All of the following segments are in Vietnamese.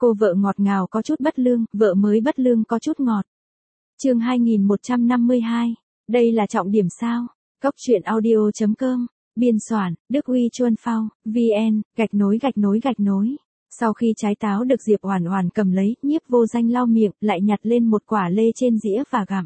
Cô vợ ngọt ngào có chút bất lương, vợ mới bất lương có chút ngọt. Chương 2152. Đây là trọng điểm sao? Góc truyện audio.com. Biên soạn, Đức Huy Chuân Phao, VN, gạch nối. Sau khi trái táo được Diệp Oản Oản cầm lấy, Nhiếp Vô Danh lau miệng, lại nhặt lên một quả lê trên dĩa và gặm.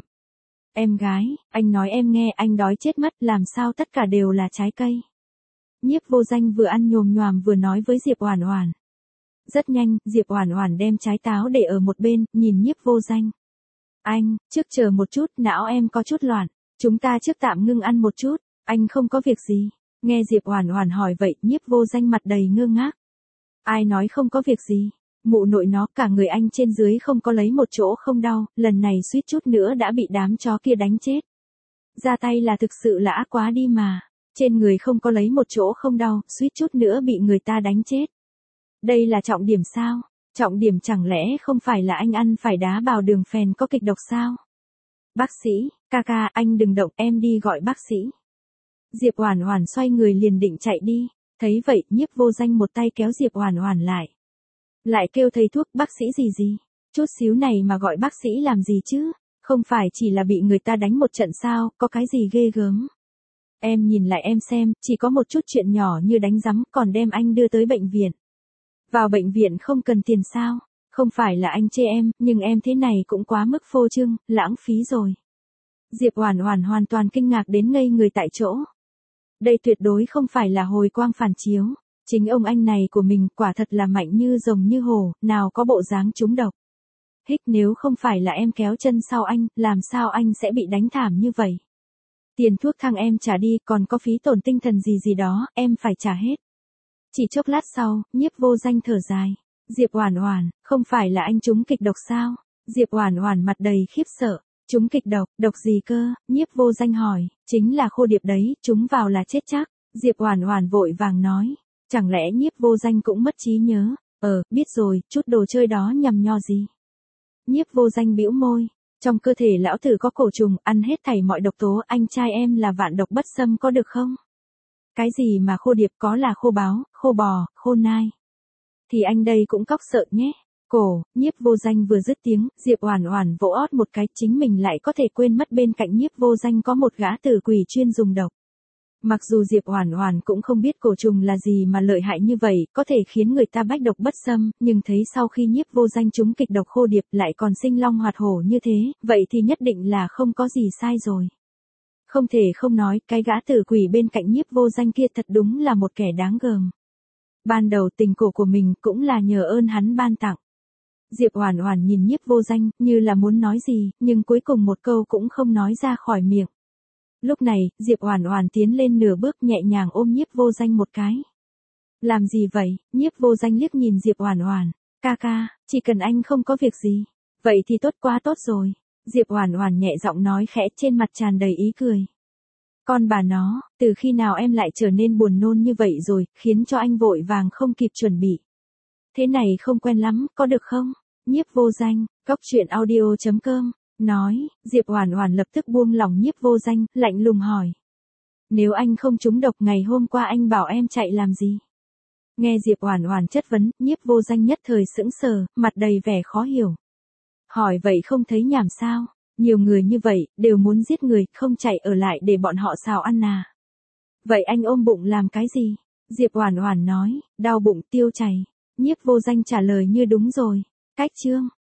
Em gái, anh nói em nghe, anh đói chết mất, làm sao tất cả đều là trái cây. Nhiếp Vô Danh vừa ăn nhồm nhoàm vừa nói với Diệp Oản Oản. Rất nhanh, Diệp Oản Oản đem trái táo để ở một bên, nhìn Nhiếp Vô Danh. Anh, trước chờ một chút, não em có chút loạn, chúng ta trước tạm ngưng ăn một chút, anh không có việc gì. Nghe Diệp Oản Oản hỏi vậy, Nhiếp Vô Danh mặt đầy ngơ ngác. Ai nói không có việc gì? Mụ nội nó, cả người anh trên dưới không có lấy một chỗ không đau, lần này suýt chút nữa đã bị đám chó kia đánh chết. Ra tay là thực sự là ác quá đi mà, trên người không có lấy một chỗ không đau, suýt chút nữa bị người ta đánh chết. Đây là trọng điểm sao? Trọng điểm chẳng lẽ không phải là anh ăn phải đá bào đường phèn có kịch độc sao? Bác sĩ, ca, anh đừng động, em đi gọi bác sĩ. Diệp Oản Oản xoay người liền định chạy đi, thấy vậy, Nhiếp Vô Danh một tay kéo Diệp Oản Oản lại. Lại kêu thầy thuốc, bác sĩ gì? Chút xíu này mà gọi bác sĩ làm gì chứ? Không phải chỉ là bị người ta đánh một trận sao, có cái gì ghê gớm? Em nhìn lại em xem, chỉ có một chút chuyện nhỏ như đánh rắm, còn đem anh đưa tới bệnh viện. Vào bệnh viện không cần tiền sao? Không phải là anh chê em, nhưng em thế này cũng quá mức phô trương, lãng phí rồi. Diệp Oản Oản hoàn toàn kinh ngạc đến ngây người tại chỗ. Đây tuyệt đối không phải là hồi quang phản chiếu, chính ông anh này của mình quả thật là mạnh như rồng như hổ, nào có bộ dáng trúng độc. Hích, nếu không phải là em kéo chân sau anh, làm sao anh sẽ bị đánh thảm như vậy? Tiền thuốc thang em trả đi, còn có phí tổn tinh thần gì đó, em phải trả hết. Chỉ chốc lát sau, Nhiếp Vô Danh thở dài. Diệp Oản Oản, không phải là anh trúng kịch độc sao? Diệp Oản Oản mặt đầy khiếp sợ. Trúng kịch độc, độc gì cơ? Nhiếp Vô Danh hỏi. Chính là khô điệp đấy, trúng vào là chết chắc. Diệp Oản Oản vội vàng nói. Chẳng lẽ Nhiếp Vô Danh cũng mất trí nhớ? Biết rồi, chút đồ chơi đó nhằm nho gì? Nhiếp Vô Danh bĩu môi. Trong cơ thể lão tử có cổ trùng, ăn hết thảy mọi độc tố, anh trai em là vạn độc bất xâm có được không? Cái gì mà khô điệp, có là khô báo, khô bò, khô nai. Thì anh đây cũng cóc sợ nhé. Cổ, Nhiếp Vô Danh vừa dứt tiếng, Diệp Oản Oản vỗ ót một cái, chính mình lại có thể quên mất bên cạnh Nhiếp Vô Danh có một gã tử quỷ chuyên dùng độc. Mặc dù Diệp Oản Oản cũng không biết cổ trùng là gì mà lợi hại như vậy, có thể khiến người ta bách độc bất xâm, nhưng thấy sau khi Nhiếp Vô Danh trúng kịch độc khô điệp lại còn sinh long hoạt hổ như thế, vậy thì nhất định là không có gì sai rồi. Không thể không nói, cái gã tử quỷ bên cạnh Nhiếp Vô Danh kia thật đúng là một kẻ đáng gờm. Ban đầu tình cổ của mình cũng là nhờ ơn hắn ban tặng. Diệp Oản Oản nhìn Nhiếp Vô Danh, như là muốn nói gì, nhưng cuối cùng một câu cũng không nói ra khỏi miệng. Lúc này, Diệp Oản Oản tiến lên nửa bước, nhẹ nhàng ôm Nhiếp Vô Danh một cái. Làm gì vậy? Nhiếp Vô Danh liếc nhìn Diệp Oản Oản. Ca, chỉ cần anh không có việc gì. Vậy thì tốt quá tốt rồi. Diệp Oản Oản nhẹ giọng nói khẽ, trên mặt tràn đầy ý cười. Con bà nó, từ khi nào em lại trở nên buồn nôn như vậy rồi, khiến cho anh vội vàng không kịp chuẩn bị. Thế này không quen lắm, có được không? Nhiếp Vô Danh, góc truyện audio.com, nói. Diệp Oản Oản lập tức buông lỏng Nhiếp Vô Danh, lạnh lùng hỏi. Nếu anh không trúng độc, ngày hôm qua anh bảo em chạy làm gì? Nghe Diệp Oản Oản chất vấn, Nhiếp Vô Danh nhất thời sững sờ, mặt đầy vẻ khó hiểu. Hỏi vậy không thấy nhảm sao? Nhiều người như vậy, đều muốn giết người, không chạy ở lại để bọn họ xào ăn à? Vậy anh ôm bụng làm cái gì? Diệp Oản Oản nói, đau bụng, tiêu chảy. Nhiếp Vô Danh trả lời như đúng rồi. Cách chương.